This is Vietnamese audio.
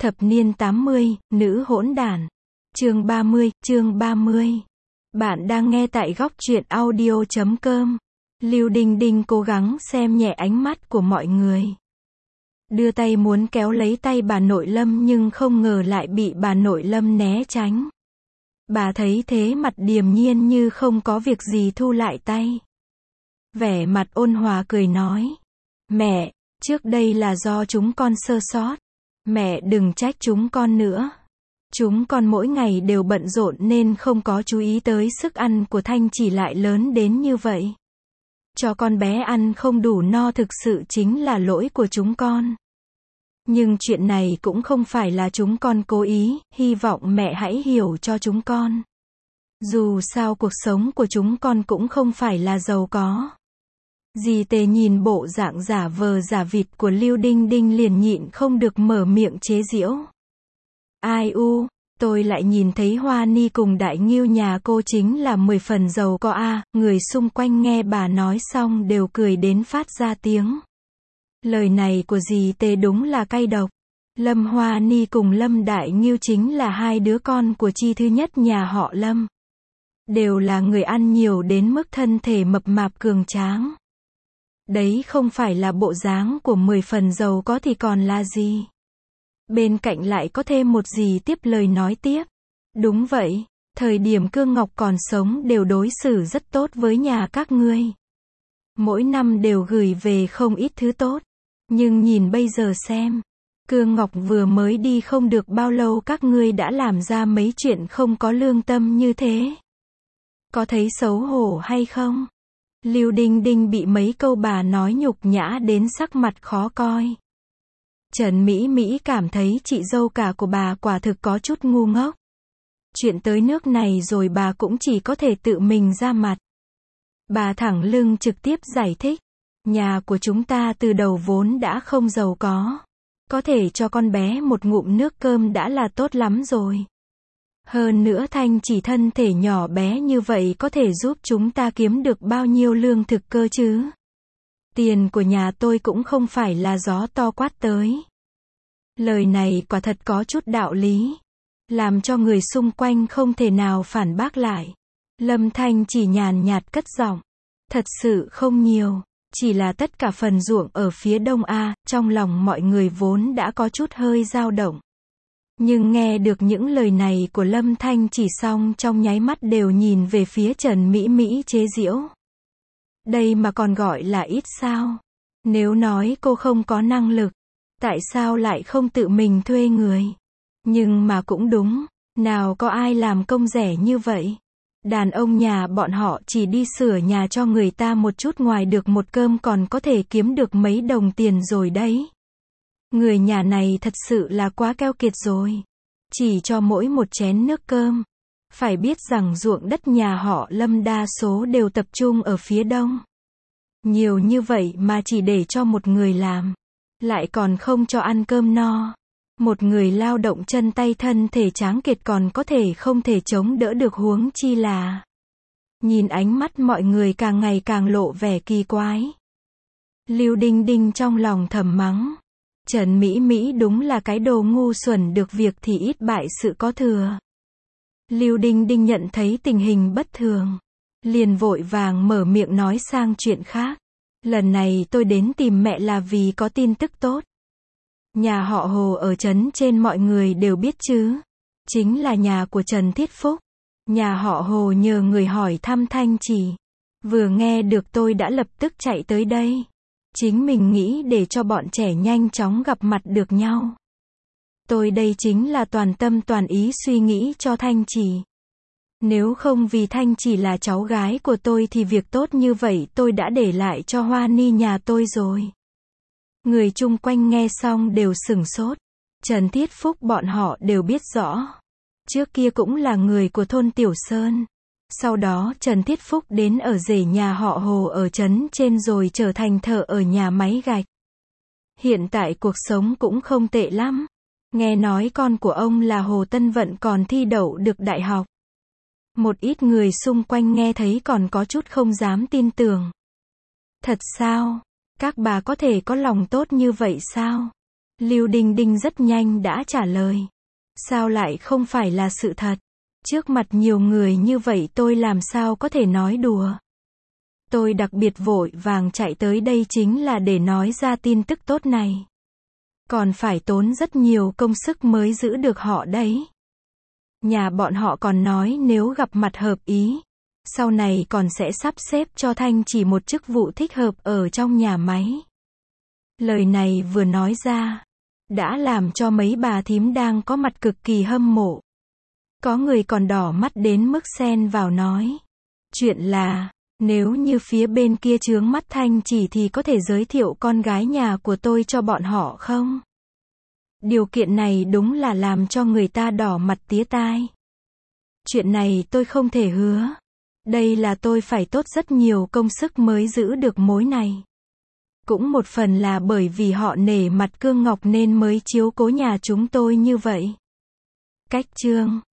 Thập niên 80, nữ hỗn đản. Chương 30. Bạn đang nghe tại góc truyện audio.com. Lưu Đinh Đinh cố gắng xem nhẹ ánh mắt của mọi người. Đưa tay muốn kéo lấy tay bà nội Lâm nhưng không ngờ lại bị bà nội Lâm né tránh. Bà thấy thế mặt điềm nhiên như không có việc gì thu lại tay. Vẻ mặt ôn hòa cười nói. Mẹ, trước đây là do chúng con sơ sót. Mẹ đừng trách chúng con nữa. Chúng con mỗi ngày đều bận rộn nên không có chú ý tới sức ăn của Thanh Chỉ lại lớn đến như vậy. Cho con bé ăn không đủ no thực sự chính là lỗi của chúng con. Nhưng chuyện này cũng không phải là chúng con cố ý, hy vọng mẹ hãy hiểu cho chúng con. Dù sao cuộc sống của chúng con cũng không phải là giàu có. Dì Tề nhìn bộ dạng giả vờ giả vịt của Lưu Đinh Đinh liền nhịn không được mở miệng chế giễu. Ai u, tôi lại nhìn thấy Hoa Ni cùng Đại Ngưu nhà cô chính là 10 phần giàu có a. Người xung quanh nghe bà nói xong đều cười đến phát ra tiếng. Lời này của dì Tề đúng là cay độc. Lâm Hoa Ni cùng Lâm Đại Ngưu chính là hai đứa con của chi thứ nhất nhà họ Lâm. Đều là người ăn nhiều đến mức thân thể mập mạp cường tráng. Đấy không phải là bộ dáng của 10 phần giàu có thì còn là gì? Bên cạnh lại có thêm một dì tiếp lời nói tiếp. Đúng vậy, thời điểm Cương Ngọc còn sống đều đối xử rất tốt với nhà các ngươi. Mỗi năm đều gửi về không ít thứ tốt. Nhưng nhìn bây giờ xem, Cương Ngọc vừa mới đi không được bao lâu các ngươi đã làm ra mấy chuyện không có lương tâm như thế. Có thấy xấu hổ hay không? Lưu Đinh Đinh bị mấy câu bà nói nhục nhã đến sắc mặt khó coi. Trần Mỹ Mỹ cảm thấy chị dâu cả của bà quả thực có chút ngu ngốc. Chuyện tới nước này rồi bà cũng chỉ có thể tự mình ra mặt. Bà thẳng lưng trực tiếp giải thích. Nhà của chúng ta từ đầu vốn đã không giàu có. Có thể cho con bé một ngụm nước cơm đã là tốt lắm rồi. Hơn nữa Thanh Chỉ thân thể nhỏ bé như vậy có thể giúp chúng ta kiếm được bao nhiêu lương thực cơ chứ? Tiền của nhà tôi cũng không phải là gió to quát tới. Lời này quả thật có chút đạo lý. Làm cho người xung quanh không thể nào phản bác lại. Lâm Thanh chỉ nhàn nhạt cất giọng. Thật sự không nhiều. Chỉ là tất cả phần ruộng ở phía đông A, trong lòng mọi người vốn đã có chút hơi dao động. Nhưng nghe được những lời này của Lâm Thanh chỉ xong trong nháy mắt đều nhìn về phía Trần Mỹ Mỹ chế giễu. Đây mà còn gọi là ít sao? Nếu nói cô không có năng lực, tại sao lại không tự mình thuê người? Nhưng mà cũng đúng, nào có ai làm công rẻ như vậy? Đàn ông nhà bọn họ chỉ đi sửa nhà cho người ta một chút ngoài được một cơm còn có thể kiếm được mấy đồng tiền rồi đấy. Người nhà này thật sự là quá keo kiệt rồi. Chỉ cho mỗi một chén nước cơm. Phải biết rằng ruộng đất nhà họ Lâm đa số đều tập trung ở phía đông. Nhiều như vậy mà chỉ để cho một người làm. Lại còn không cho ăn cơm no. Một người lao động chân tay thân thể tráng kiệt còn có thể không thể chống đỡ được huống chi là. Nhìn ánh mắt mọi người càng ngày càng lộ vẻ kỳ quái. Lưu Đinh Đinh trong lòng thầm mắng. Trần Mỹ Mỹ đúng là cái đồ ngu xuẩn được việc thì ít bại sự có thừa. Lưu Đinh Đinh nhận thấy tình hình bất thường. Liền vội vàng mở miệng nói sang chuyện khác. Lần này tôi đến tìm mẹ là vì có tin tức tốt. Nhà họ Hồ ở trấn trên mọi người đều biết chứ. Chính là nhà của Trần Thiết Phúc. Nhà họ Hồ nhờ người hỏi thăm Thanh Chỉ. Vừa nghe được tôi đã lập tức chạy tới đây. Chính mình nghĩ để cho bọn trẻ nhanh chóng gặp mặt được nhau. Tôi đây chính là toàn tâm toàn ý suy nghĩ cho Thanh Chỉ. Nếu không vì Thanh Chỉ là cháu gái của tôi thì việc tốt như vậy tôi đã để lại cho Hoa Ni nhà tôi rồi. Người chung quanh nghe xong đều sửng sốt. Trần Thiết Phúc bọn họ đều biết rõ. Trước kia cũng là người của thôn Tiểu Sơn. Sau đó Trần Thiết Phúc đến ở rể nhà họ Hồ ở trấn trên rồi trở thành thợ ở nhà máy gạch. Hiện tại cuộc sống cũng không tệ lắm. Nghe nói con của ông là Hồ Tân Vận còn thi đậu được đại học. Một ít người xung quanh nghe thấy còn có chút không dám tin tưởng. Thật sao? Các bà có thể có lòng tốt như vậy sao? Lưu Đinh Đinh rất nhanh đã trả lời. Sao lại không phải là sự thật? Trước mặt nhiều người như vậy tôi làm sao có thể nói đùa? Tôi đặc biệt vội vàng chạy tới đây chính là để nói ra tin tức tốt này. Còn phải tốn rất nhiều công sức mới giữ được họ đấy. Nhà bọn họ còn nói nếu gặp mặt hợp ý, sau này còn sẽ sắp xếp cho Thanh chỉ một chức vụ thích hợp ở trong nhà máy. Lời này vừa nói ra, đã làm cho mấy bà thím đang có mặt cực kỳ hâm mộ. Có người còn đỏ mắt đến mức xen vào nói. Chuyện là, nếu như phía bên kia chướng mắt Thanh chỉ thì có thể giới thiệu con gái nhà của tôi cho bọn họ không? Điều kiện này đúng là làm cho người ta đỏ mặt tía tai. Chuyện này tôi không thể hứa. Đây là tôi phải tốn rất nhiều công sức mới giữ được mối này. Cũng một phần là bởi vì họ nể mặt Cương Ngọc nên mới chiếu cố nhà chúng tôi như vậy. Cách chương